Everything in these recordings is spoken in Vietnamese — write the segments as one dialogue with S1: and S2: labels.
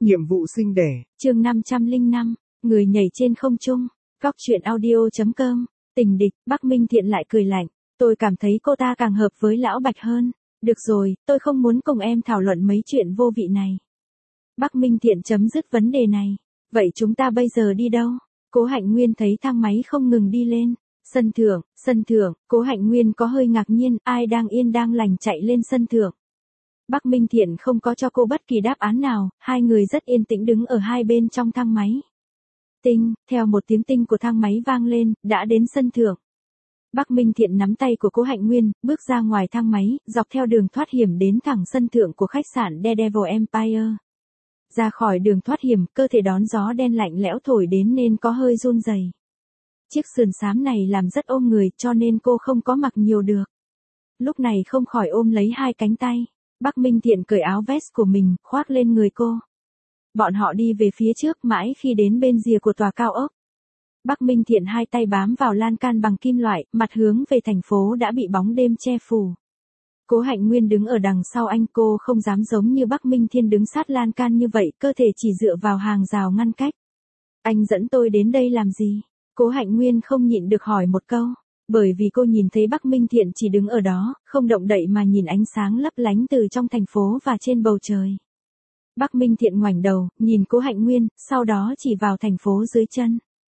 S1: Nhiệm vụ sinh đẻ.
S2: Chương 505, người nhảy trên không trung. Góc truyện audio.com. Tình địch, Bắc Minh Thiện lại cười lạnh. Tôi cảm thấy cô ta càng hợp với lão Bạch hơn. Được rồi, tôi không muốn cùng em thảo luận mấy chuyện vô vị này. Bắc Minh Thiện chấm dứt vấn đề này. Vậy chúng ta bây giờ đi đâu? Cố Hạnh Nguyên thấy thang máy không ngừng đi lên. Sân thượng, Cố Hạnh Nguyên có hơi ngạc nhiên, ai đang yên đang lành chạy lên sân thượng. Bắc Minh Thiện không có cho cô bất kỳ đáp án nào, hai người rất yên tĩnh đứng ở hai bên trong thang máy. Tinh, theo một tiếng tinh của thang máy vang lên, đã đến sân thượng. Bắc Minh Thiện nắm tay của Cố Hạnh Nguyên, bước ra ngoài thang máy, dọc theo đường thoát hiểm đến thẳng sân thượng của khách sạn Daredevil Empire. Ra khỏi đường thoát hiểm, cơ thể đón gió đen lạnh lẽo thổi đến nên có hơi run rẩy. Chiếc sườn xám này làm rất ôm người cho nên cô không có mặc nhiều được. Lúc này không khỏi ôm lấy hai cánh tay. Bắc Minh Thiện cởi áo vest của mình, khoác lên người cô. Bọn họ đi về phía trước mãi khi đến bên rìa của tòa cao ốc. Bắc Minh Thiện hai tay bám vào lan can bằng kim loại, mặt hướng về thành phố đã bị bóng đêm che phủ. Cố Hạnh Nguyên đứng ở đằng sau anh, cô không dám giống như Bắc Minh Thiện đứng sát lan can như vậy, cơ thể chỉ dựa vào hàng rào ngăn cách. Anh dẫn tôi đến đây làm gì? Cố Hạnh Nguyên không nhịn được hỏi một câu. Bởi vì cô nhìn thấy Bắc Minh Thiện chỉ đứng ở đó, không động đậy mà nhìn ánh sáng lấp lánh từ trong thành phố và trên bầu trời. Bắc Minh Thiện ngoảnh đầu, nhìn Cố Hạnh Nguyên, sau đó chỉ vào thành phố dưới chân.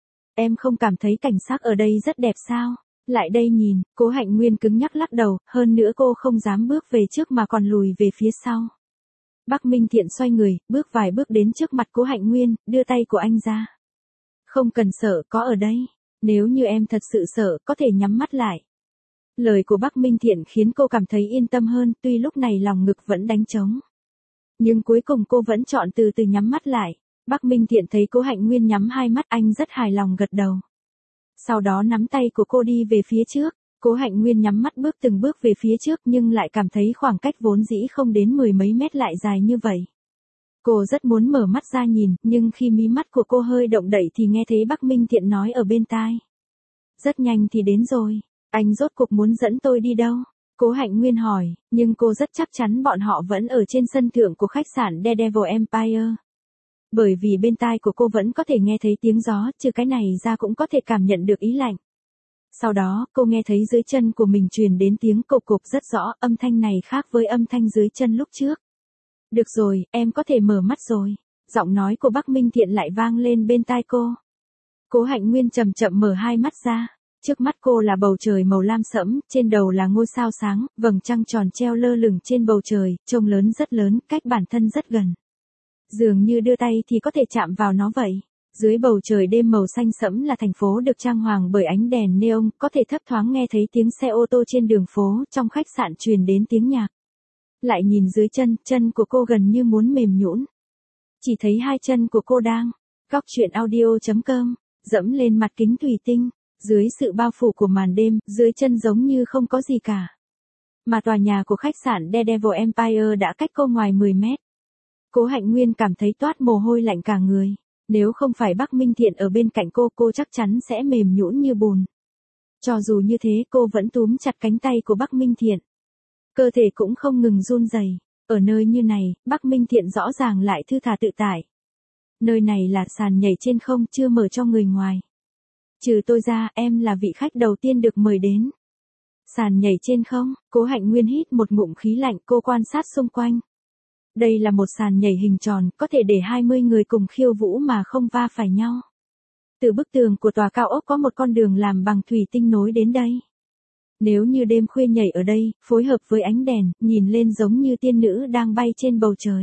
S2: Em không cảm thấy cảnh sắc ở đây rất đẹp sao? Lại đây nhìn, Cố Hạnh Nguyên cứng nhắc lắc đầu, hơn nữa cô không dám bước về trước mà còn lùi về phía sau. Bắc Minh Thiện xoay người, bước vài bước đến trước mặt Cố Hạnh Nguyên, đưa tay của anh ra. Không cần sợ, có ở đây. Nếu như em thật sự sợ, có thể nhắm mắt lại. Lời của Bắc Minh Thiện khiến cô cảm thấy yên tâm hơn, tuy lúc này lòng ngực vẫn đánh trống. Nhưng cuối cùng cô vẫn chọn từ từ nhắm mắt lại. Bắc Minh Thiện thấy Cố Hạnh Nguyên nhắm hai mắt, anh rất hài lòng gật đầu. Sau đó nắm tay của cô đi về phía trước. Cố Hạnh Nguyên nhắm mắt bước từng bước về phía trước nhưng lại cảm thấy khoảng cách vốn dĩ không đến mười mấy mét lại dài như vậy. Cô rất muốn mở mắt ra nhìn, nhưng khi mí mắt của cô hơi động đậy thì nghe thấy Bắc Minh Thiện nói ở bên tai. Rất nhanh thì đến rồi, anh rốt cuộc muốn dẫn tôi đi đâu? Cố Hạnh Nguyên hỏi, nhưng cô rất chắc chắn bọn họ vẫn ở trên sân thượng của khách sạn Daredevil Empire. Bởi vì bên tai của cô vẫn có thể nghe thấy tiếng gió, trừ cái này ra cũng có thể cảm nhận được ý lạnh. Sau đó, cô nghe thấy dưới chân của mình truyền đến tiếng cộp cộp rất rõ, âm thanh này khác với âm thanh dưới chân lúc trước. Được rồi, em có thể mở mắt rồi. Giọng nói của Bắc Minh Thiện lại vang lên bên tai cô. Cố Hạnh Nguyên chậm chậm mở hai mắt ra. Trước mắt cô là bầu trời màu lam sẫm, trên đầu là ngôi sao sáng, vầng trăng tròn treo lơ lửng trên bầu trời, trông lớn rất lớn, cách bản thân rất gần. Dường như đưa tay thì có thể chạm vào nó vậy. Dưới bầu trời đêm màu xanh sẫm là thành phố được trang hoàng bởi ánh đèn neon, có thể thấp thoáng nghe thấy tiếng xe ô tô trên đường phố, trong khách sạn truyền đến tiếng nhạc. Lại nhìn dưới chân của cô gần như muốn mềm nhũn. Chỉ thấy hai chân của cô đang, góc truyện audio.com, dẫm lên mặt kính thủy tinh, dưới sự bao phủ của màn đêm, dưới chân giống như không có gì cả. Mà tòa nhà của khách sạn Daredevil Empire đã cách cô ngoài 10 mét. Cố Hạnh Nguyên cảm thấy toát mồ hôi lạnh cả người. Nếu không phải Bắc Minh Thiện ở bên cạnh cô chắc chắn sẽ mềm nhũn như bùn. Cho dù như thế cô vẫn túm chặt cánh tay của Bắc Minh Thiện. Cơ thể cũng không ngừng run rẩy. Ở nơi như này, Bắc Minh Thiện rõ ràng lại thư thả tự tại. Nơi này là sàn nhảy trên không, chưa mở cho người ngoài. Trừ tôi ra, em là vị khách đầu tiên được mời đến. Sàn nhảy trên không, Cố Hạnh Nguyên hít một ngụm khí lạnh, cô quan sát xung quanh. Đây là một sàn nhảy hình tròn, có thể để 20 người cùng khiêu vũ mà không va phải nhau. Từ bức tường của tòa cao ốc có một con đường làm bằng thủy tinh nối đến đây. Nếu như đêm khuya nhảy ở đây, phối hợp với ánh đèn, nhìn lên giống như tiên nữ đang bay trên bầu trời.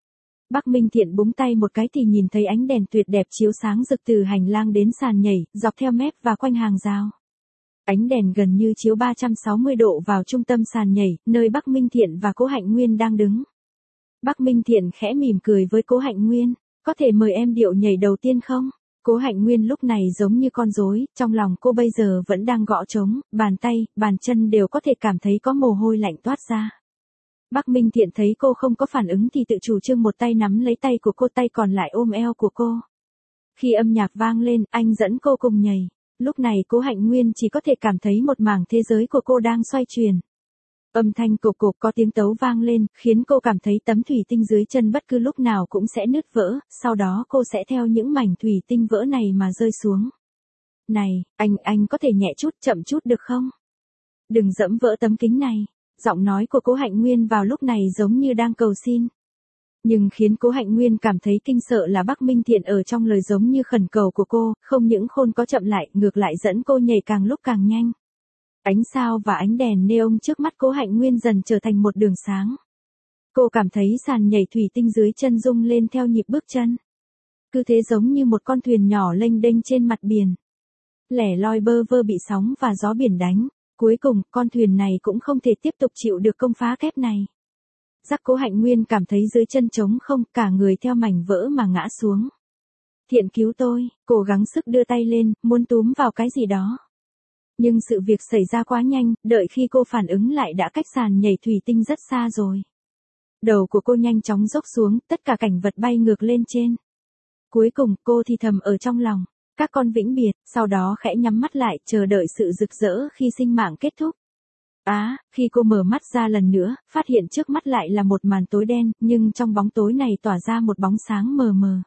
S2: Bắc Minh Thiện búng tay một cái thì nhìn thấy ánh đèn tuyệt đẹp chiếu sáng rực từ hành lang đến sàn nhảy, dọc theo mép và quanh hàng rào. Ánh đèn gần như chiếu 360 độ vào trung tâm sàn nhảy, nơi Bắc Minh Thiện và Cố Hạnh Nguyên đang đứng. Bắc Minh Thiện khẽ mỉm cười với Cố Hạnh Nguyên, có thể mời em điệu nhảy đầu tiên không? Cố Hạnh Nguyên lúc này giống như con rối, trong lòng cô bây giờ vẫn đang gõ trống, bàn tay, bàn chân đều có thể cảm thấy có mồ hôi lạnh toát ra. Bắc Minh Thiện thấy cô không có phản ứng thì tự chủ trương một tay nắm lấy tay của cô, tay còn lại ôm eo của cô. Khi âm nhạc vang lên, anh dẫn cô cùng nhảy. Lúc này Cố Hạnh Nguyên chỉ có thể cảm thấy một mảng thế giới của cô đang xoay chuyển. Âm thanh cộp cộp có tiếng tấu vang lên, khiến cô cảm thấy tấm thủy tinh dưới chân bất cứ lúc nào cũng sẽ nứt vỡ, sau đó cô sẽ theo những mảnh thủy tinh vỡ này mà rơi xuống. Này, anh có thể nhẹ chút, chậm chút được không? Đừng dẫm vỡ tấm kính này. Giọng nói của Cố Hạnh Nguyên vào lúc này giống như đang cầu xin. Nhưng khiến Cố Hạnh Nguyên cảm thấy kinh sợ là Bắc Minh Thiện ở trong lời giống như khẩn cầu của cô, không những khôn có chậm lại, ngược lại dẫn cô nhảy càng lúc càng nhanh. Ánh sao và ánh đèn neon trước mắt Cố Hạnh Nguyên dần trở thành một đường sáng. Cô cảm thấy sàn nhảy thủy tinh dưới chân rung lên theo nhịp bước chân. Cứ thế giống như một con thuyền nhỏ lênh đênh trên mặt biển. Lẻ loi bơ vơ bị sóng và gió biển đánh. Cuối cùng, con thuyền này cũng không thể tiếp tục chịu được công phá thép này. Giác Cố Hạnh Nguyên cảm thấy dưới chân trống không, cả người theo mảnh vỡ mà ngã xuống. Thiện cứu tôi, cố gắng sức đưa tay lên, muốn túm vào cái gì đó. Nhưng sự việc xảy ra quá nhanh, đợi khi cô phản ứng lại đã cách sàn nhảy thủy tinh rất xa rồi. Đầu của cô nhanh chóng dốc xuống, tất cả cảnh vật bay ngược lên trên. Cuối cùng, cô thì thầm ở trong lòng. Các con vĩnh biệt, sau đó khẽ nhắm mắt lại, chờ đợi sự rực rỡ khi sinh mạng kết thúc. Khi cô mở mắt ra lần nữa, phát hiện trước mắt lại là một màn tối đen, nhưng trong bóng tối này tỏa ra một bóng sáng mờ mờ.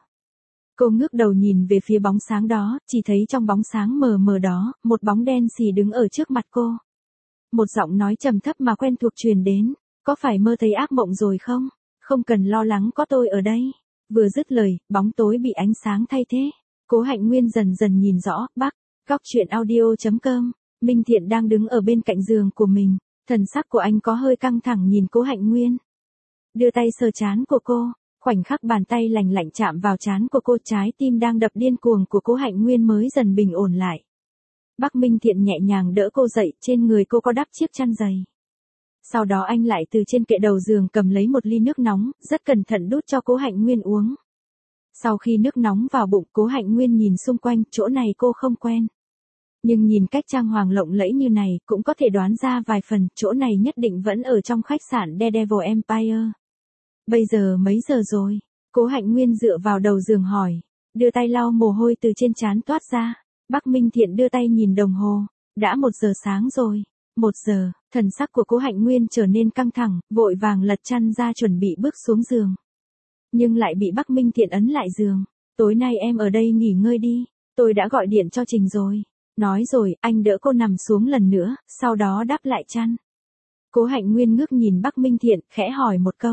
S2: Cô ngước đầu nhìn về phía bóng sáng đó, chỉ thấy trong bóng sáng mờ mờ đó, một bóng đen xì đứng ở trước mặt cô. Một giọng nói trầm thấp mà quen thuộc truyền đến, có phải mơ thấy ác mộng rồi không? Không cần lo lắng, có tôi ở đây. Vừa dứt lời, bóng tối bị ánh sáng thay thế. Cố Hạnh Nguyên dần dần nhìn rõ, góc truyện audio.com, Minh Thiện đang đứng ở bên cạnh giường của mình, thần sắc của anh có hơi căng thẳng nhìn Cố Hạnh Nguyên. Đưa tay sờ trán của cô, khoảnh khắc bàn tay lành lạnh chạm vào trán của cô, trái tim đang đập điên cuồng của Cố Hạnh Nguyên mới dần bình ổn lại. Bắc Minh Thiện nhẹ nhàng đỡ cô dậy, trên người cô có đắp chiếc chăn dày. Sau đó anh lại từ trên kệ đầu giường cầm lấy một ly nước nóng, rất cẩn thận đút cho Cố Hạnh Nguyên uống. Sau khi nước nóng vào bụng, Cố Hạnh Nguyên nhìn xung quanh, chỗ này cô không quen. Nhưng nhìn cách trang hoàng lộng lẫy như này, cũng có thể đoán ra vài phần, chỗ này nhất định vẫn ở trong khách sạn Daredevil Empire. Bây giờ mấy giờ rồi? Cố Hạnh Nguyên dựa vào đầu giường hỏi, đưa tay lau mồ hôi từ trên trán toát ra. Bắc Minh Thiện đưa tay nhìn đồng hồ, đã 1 giờ sáng rồi. 1 giờ, thần sắc của Cố Hạnh Nguyên trở nên căng thẳng, vội vàng lật chăn ra chuẩn bị bước xuống giường. Nhưng lại bị Bắc Minh Thiện ấn lại giường. Tối nay em ở đây nghỉ ngơi đi, tôi đã gọi điện cho Trình rồi. Nói rồi, anh đỡ cô nằm xuống lần nữa, sau đó đắp lại chăn. Cố Hạnh Nguyên ngước nhìn Bắc Minh Thiện, khẽ hỏi một câu.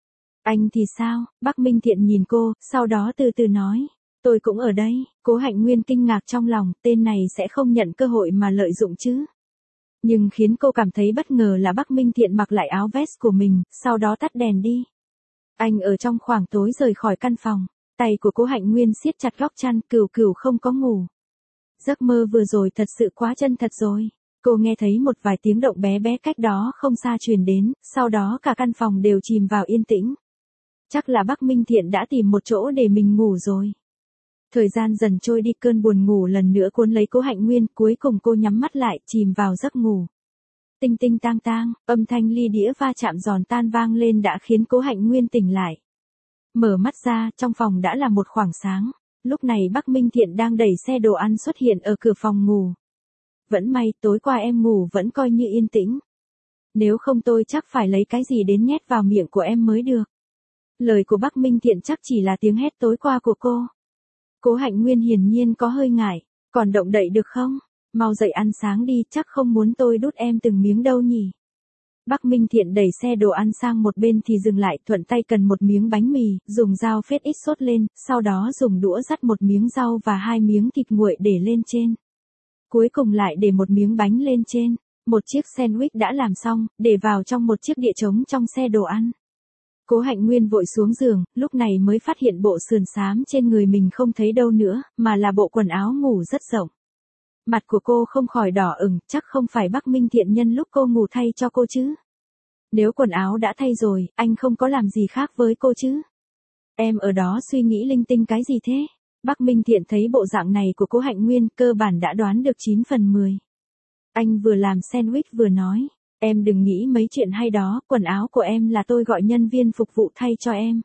S2: Anh thì sao? Bắc Minh Thiện nhìn cô, sau đó từ từ nói. Tôi cũng ở đây. Cố Hạnh Nguyên kinh ngạc trong lòng, tên này sẽ không nhận cơ hội mà lợi dụng chứ. Nhưng khiến cô cảm thấy bất ngờ là Bắc Minh Thiện mặc lại áo vest của mình, sau đó tắt đèn đi. Anh ở trong khoảng tối rời khỏi căn phòng, tay của Cố Hạnh Nguyên siết chặt góc chăn, cừu không có ngủ. Giấc mơ vừa rồi thật sự quá chân thật rồi. Cô nghe thấy một vài tiếng động bé bé cách đó không xa truyền đến, sau đó cả căn phòng đều chìm vào yên tĩnh. Chắc là Bắc Minh Thiện đã tìm một chỗ để mình ngủ rồi. Thời gian dần trôi đi, cơn buồn ngủ lần nữa cuốn lấy Cố Hạnh Nguyên, cuối cùng cô nhắm mắt lại, chìm vào giấc ngủ. Tinh tinh tang tang, âm thanh ly đĩa va chạm giòn tan vang lên đã khiến Cố Hạnh Nguyên tỉnh lại. Mở mắt ra, trong phòng đã là một khoảng sáng. Lúc này Bắc Minh Thiện đang đẩy xe đồ ăn xuất hiện ở cửa phòng ngủ. Vẫn may, tối qua em ngủ vẫn coi như yên tĩnh. Nếu không tôi chắc phải lấy cái gì đến nhét vào miệng của em mới được. Lời của Bắc Minh Thiện chắc chỉ là tiếng hét tối qua của cô. Cố Hạnh Nguyên hiển nhiên có hơi ngại. Còn động đậy được không? Mau dậy ăn sáng đi, chắc không muốn tôi đút em từng miếng đâu nhỉ. Bắc Minh Thiện đẩy xe đồ ăn sang một bên thì dừng lại, thuận tay cần một miếng bánh mì, dùng dao phết ít sốt lên, sau đó dùng đũa dắt một miếng rau và 2 miếng thịt nguội để lên trên. Cuối cùng lại để một miếng bánh lên trên. Một chiếc sandwich đã làm xong, để vào trong một chiếc đĩa trống trong xe đồ ăn. Cố Hạnh Nguyên vội xuống giường, lúc này mới phát hiện bộ sườn xám trên người mình không thấy đâu nữa, mà là bộ quần áo ngủ rất rộng. Mặt của cô không khỏi đỏ ửng, chắc không phải Bắc Minh Thiện nhân lúc cô ngủ thay cho cô chứ. Nếu quần áo đã thay rồi, anh không có làm gì khác với cô chứ. Em ở đó suy nghĩ linh tinh cái gì thế? Bắc Minh Thiện thấy bộ dạng này của Cố Hạnh Nguyên, cơ bản đã đoán được 9 phần 10. Anh vừa làm sandwich vừa nói, em đừng nghĩ mấy chuyện hay đó, quần áo của em là tôi gọi nhân viên phục vụ thay cho em.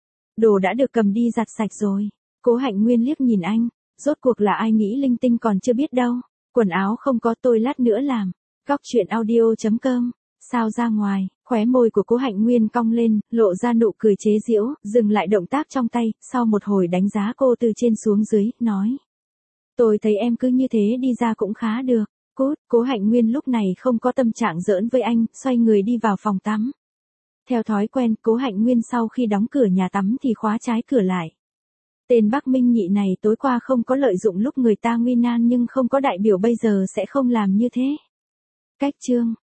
S2: Đồ đã được cầm đi giặt sạch rồi. Cố Hạnh Nguyên liếc nhìn anh, rốt cuộc là ai nghĩ linh tinh còn chưa biết đâu. Quần áo không có, tôi lát nữa làm. Góc truyện audio.com Sao ra ngoài, khóe môi của Cố Hạnh Nguyên cong lên, lộ ra nụ cười chế giễu, dừng lại động tác trong tay, sau một hồi đánh giá cô từ trên xuống dưới, nói. Tôi thấy em cứ như thế đi ra cũng khá được. Cút, Cố Hạnh Nguyên lúc này không có tâm trạng giỡn với anh, xoay người đi vào phòng tắm. Theo thói quen, Cố Hạnh Nguyên sau khi đóng cửa nhà tắm thì khóa trái cửa lại. Tên Bắc Minh Nhị này tối qua không có lợi dụng lúc người ta nguy nan nhưng không có đại biểu bây giờ sẽ không làm như thế. Cách chương